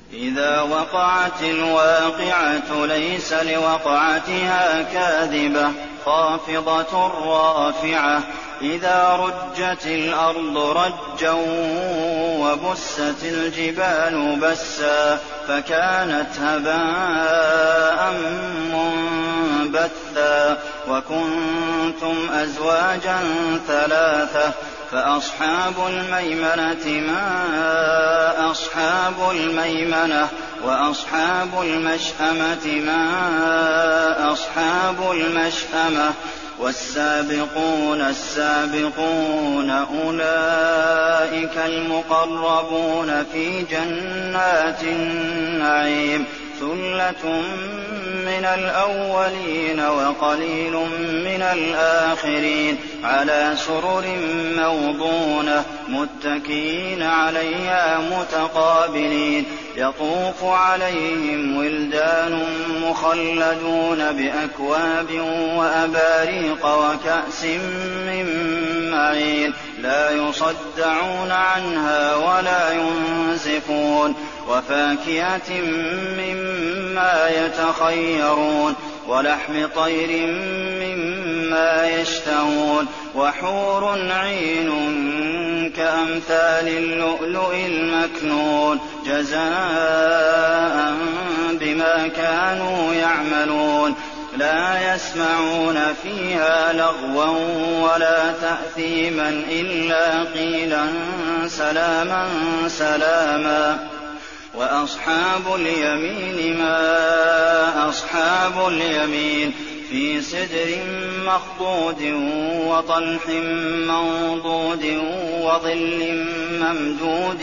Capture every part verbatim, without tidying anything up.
إذا وقعت الواقعة ليس لوقعتها كاذبة خافضة رافعة إذا رجت الأرض رجا وبست الجبال بسا فكانت هباء منبثا وكنتم أزواجا ثلاثة فأصحاب الميمنة ما أصحاب الميمنة وأصحاب المشأمة ما أصحاب المشأمة والسابقون السابقون أولئك المقربون في جنات النعيم ثلة من الأولين وقليل من الآخرين على سرر موضونة متكئين عليها متقابلين يطوف عليهم ولدان مخلدون بأكواب وأباريق وكأس من معين لا يصدعون عنها ولا ينزفون وفاكهة مما يتخيرون ولحم طير مما يشتهون وحور عين كأمثال اللؤلؤ المكنون جزاء بما كانوا يعملون لا يسمعون فيها لغوا ولا تأثيما إلا قيلا سلاما سلاما وأصحاب اليمين ما أصحاب اليمين في سدر مخضود وطلح منضود وظل ممدود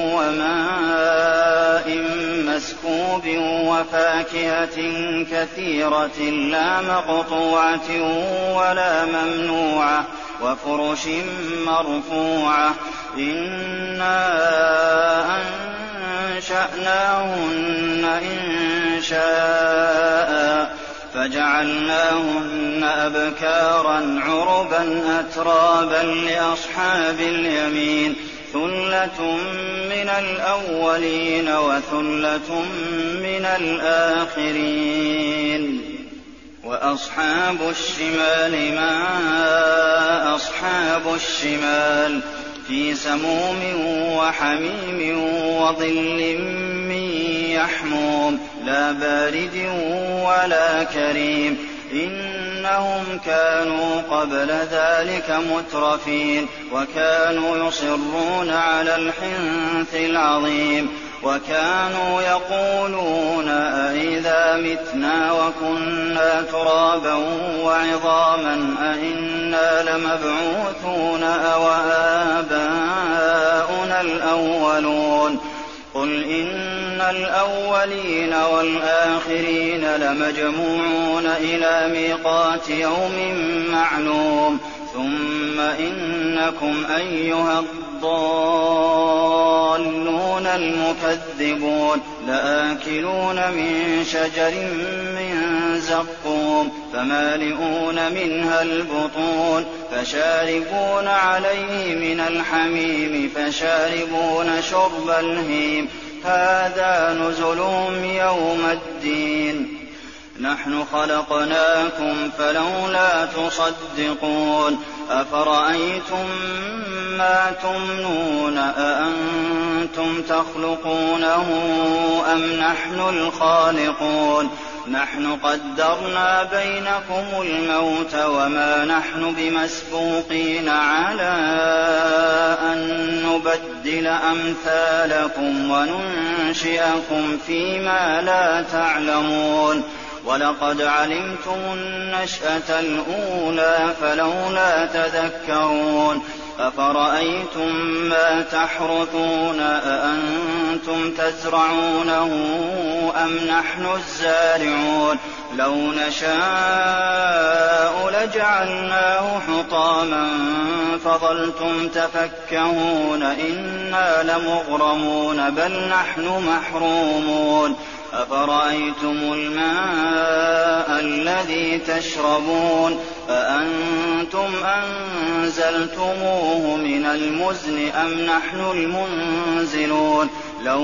وماء مسكوب وفاكهة كثيرة لا مقطوعة ولا ممنوعة وفرش مرفوعة إنا أنشأناهن إنشاء فجعلناهن أبكارا عربا أترابا لأصحاب اليمين ثلة من الأولين وثلة من الآخرين وأصحاب الشمال ما أصحاب الشمال في سموم وحميم وظل من يحموم لا بارد ولا كريم إنهم كانوا قبل ذلك مترفين وكانوا يصرون على الحنث العظيم وكانوا يقولون أئذا متنا وكنا ترابا وعظاما أئنا لمبعوثون أو آباؤنا الأولون قل إن الأولين والآخرين لمجموعون إلى ميقات يوم معلوم ثم إنكم أيها الضالون المكذبون لآكلون من شجر من زقوم فمالئون منها البطون فشاربون عليه من الحميم فشاربون شرب الهيم هذا نزلهم يوم الدين نحن خلقناكم فلولا تصدقون أفرأيتم ما تمنون أأنتم تخلقونه أم نحن الخالقون نحن قدرنا بينكم الموت وما نحن بمسبوقين على أن نبدل أمثالكم وننشئكم فيما لا تعلمون ولقد علمتم النشأة الأولى فلولا تذكرون أفرأيتم ما تحرثون أأنتم تزرعونه أم نحن الزارعون لو نشاء لجعلناه حطاما فظلتم تفكهون إنا لمغرمون بل نحن محرومون أفرأيتم الماء الذي تشربون أأنتم أنزلتموه من المزن أم نحن المنزلون لَوْ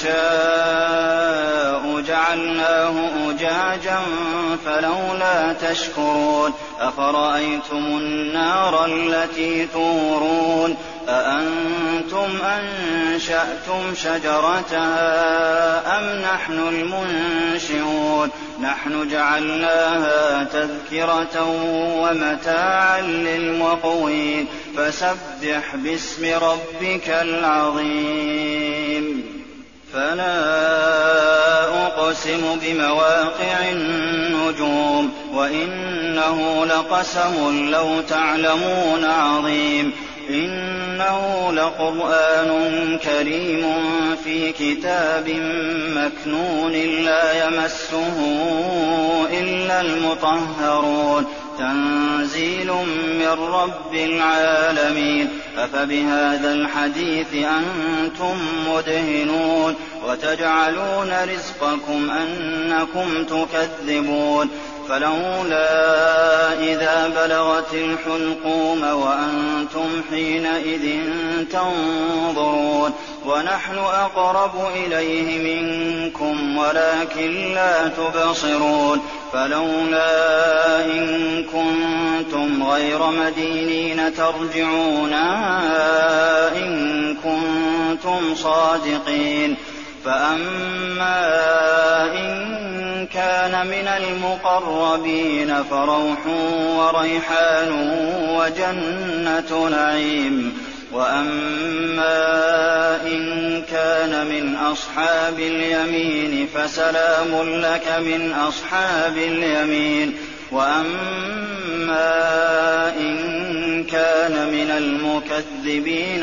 نَشَاءُ جَعَلْنَاهُ أُجَاجًا فَلَوْلَا تَشْكُرُونَ أَفَرَأَيْتُمُ النَّارَ الَّتِي تُورُونَ أَأَنتُمْ أَنشَأْتُمْ شَجَرَتَهَا أَمْ نَحْنُ الْمُنشِئُونَ نَحْنُ جَعَلْنَاهَا تَذْكِرَةً وَمَتَاعًا لِّلْمُقْوِينَ فَسَبِّحْ بِاسْمِ رَبِّكَ الْعَظِيمِ فَلَا أُقْسِمُ بِمَوَاقِعِ النُّجُومِ وَإِنَّهُ لَقَسَمٌ لَّوْ تَعْلَمُونَ عَظِيمٌ إِنَّهُ لَقُرْآنٌ كَرِيمٌ فِي كِتَابٍ مَّكْنُونٍ لَّا يَمَسُّهُ إِلَّا الْمُطَهَّرُونَ تَنزِيلٌ مِّن رَّبِّ الْعَالَمِينَ أَفَبِهَٰذَا الْحَدِيثِ أَنتُم مُّدْهِنُونَ وَتَجْعَلُونَ رِزْقَكُمْ أَنَّكُمْ تُكَذِّبُونَ فَلَوْلَا إِذَا بَلَغَتِ الْحُلْقُومَ وَأَنتُمْ حِينَئِذٍ تَنظُرُونَ وَنَحْنُ أَقْرَبُ إِلَيْهِ مِنكُمْ وَلَٰكِن لَّا تُبْصِرُونَ فَلَوْلَا إِن كُنتُمْ غَيْرَ مَدِينِينَ تَرْجِعُونَهَا إِن كُنتُمْ صَادِقِينَ فَأَمَّا إِن كَانَ مِنَ الْمُقَرَّبِينَ فَرَوْحٌ وَرَيْحَانٌ وَجَنَّةُ نَعِيمٍ وَأَمَّا إِن كَانَ مِنْ أَصْحَابِ الْيَمِينِ فَسَلَامٌ لَّكَ مِنْ أَصْحَابِ الْيَمِينِ وَأَمَّا إِن كَانَ مِنَ الْمُكَذِّبِينَ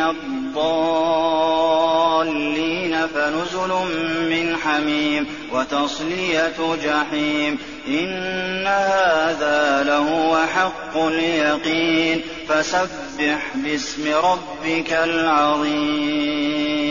الضَّالِّينَ فَنُزُلٌ مِّنْ حَمِيمٍ وَتَصْلِيَةُ جَحِيمٍ إِنَّ هَٰذَا لَهُوَ حَقُّ الْيَقِينِ فَسَبِّحْ بِاسْمِ رَبِّكَ الْعَظِيمِ